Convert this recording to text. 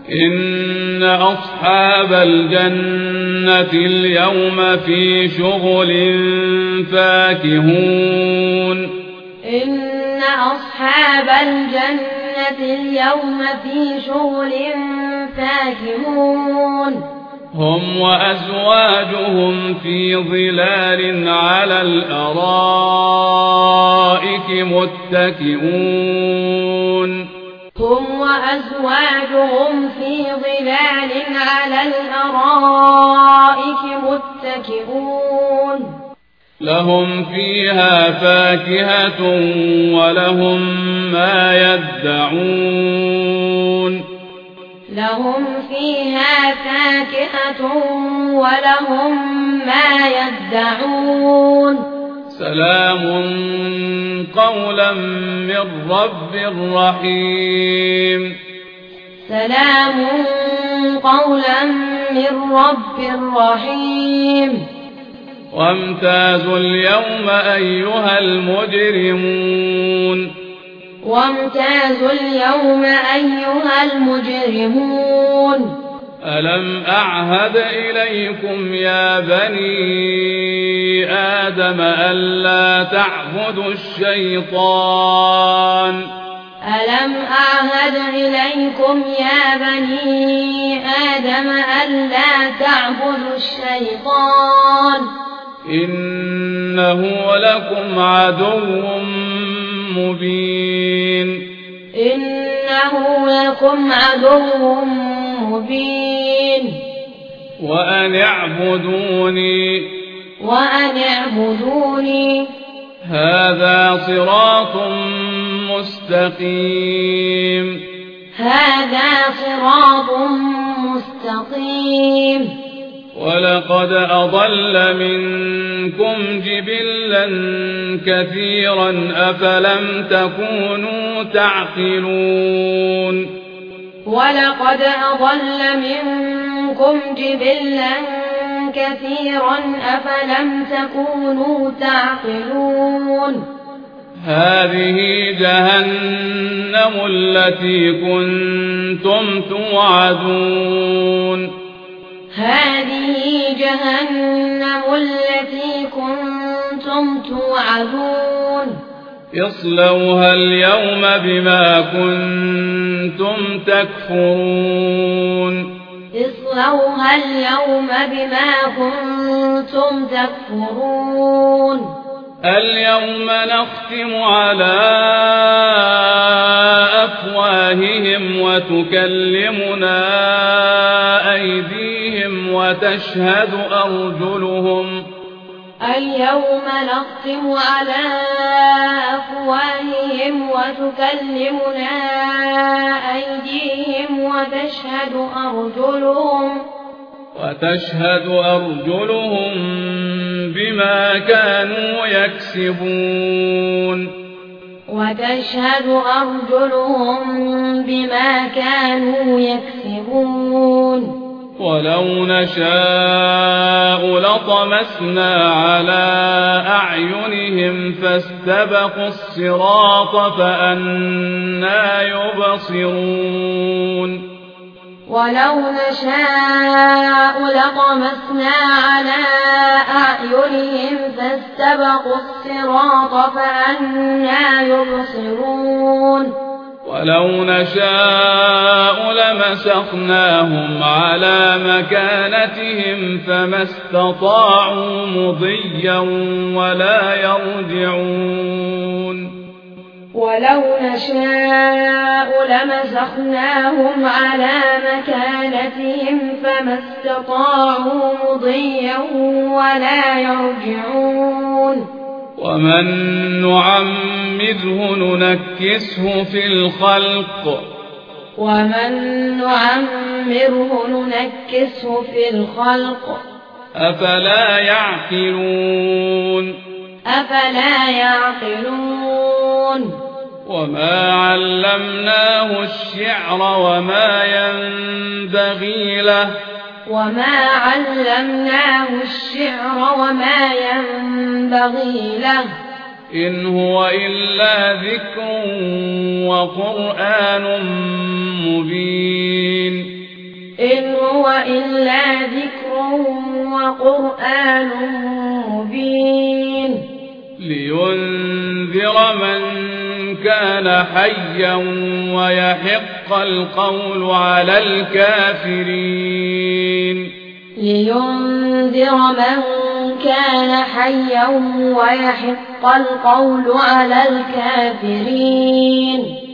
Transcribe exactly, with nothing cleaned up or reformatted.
إن أصحاب الجنة اليوم في شغل فاكهون إن أصحاب الجنة اليوم في شغل فاكهون هم وأزواجهم في ظلال على الأرائك متكئون هم وأزواجهم في ظلال على الأرائك متكئون لهم فيها فاكهة ولهم ما يدعون لهم فيها فاكهة ولهم ما يدعون سلام قولا من رب رحيم سلام قولا من رب رحيم وامتازوا اليوم أيها المجرمون وامتازوا اليوم أيها المجرمون ألم أعهد إليكم يا بني آدم ألا تعبدوا الشيطان ألم أعهد إليكم يا بني آدم ألا تعبدوا الشيطان إنه لكم عدو مبين إنه لكم عدو مبين وأن اعبدوني وأن اعبدوني هذا صراط مستقيم هذا صراط مستقيم ولقد أضل منكم جبلا كثيرا أفلم تكونوا تعقلون ولقد أضل منكم جبلا كثيرا أفلم تكونوا تعقلون هذه جهنم التي كنتم توعدون هذه جهنم التي كنتم توعدون اصلوها اليوم بما كنتم تكفرون اصلوها اليوم بما كنتم تكفرون اليوم نختم على أفواههم وتكلمنا أيديهم وتشهد أرجلهم اليوم نختم على أفواههم وتكلمنا أيديهم وتشهد أرجلهم وتشهد أرجلهم بما كانوا يكسبون وتشهد أرجلهم بما كانوا يكسبون ولو نشاء لطمسنا على أعينهم فاستبقوا الصراط فأنى يبصرون ولو نشاء لطمسنا على أعينهم فاستبقوا الصراط فأنى يبصرون ولو نشاء لمسخناهم على مكانتهم فما استطاعوا مضيا ولا يرجعون ولو نشاء لمسخناهم على مكانتهم فما استطاعوا مضيا ولا يرجعون ومن نعمره ننكسه في الخلق ومن نعمره ننكسه في الخلق أفلا يعقلون أفلا يعقلون وما علمناه الشعر وما ينبغي له وما علمناه الشعر وما ينبغي له إن هو إلا ذكر وقرآن مبين إن هو إلا ذكر وقرآن مبين لينذر من كان حيا ويحق القول على الكافرين لينذر من كان حيا ويحق القول على الكافرين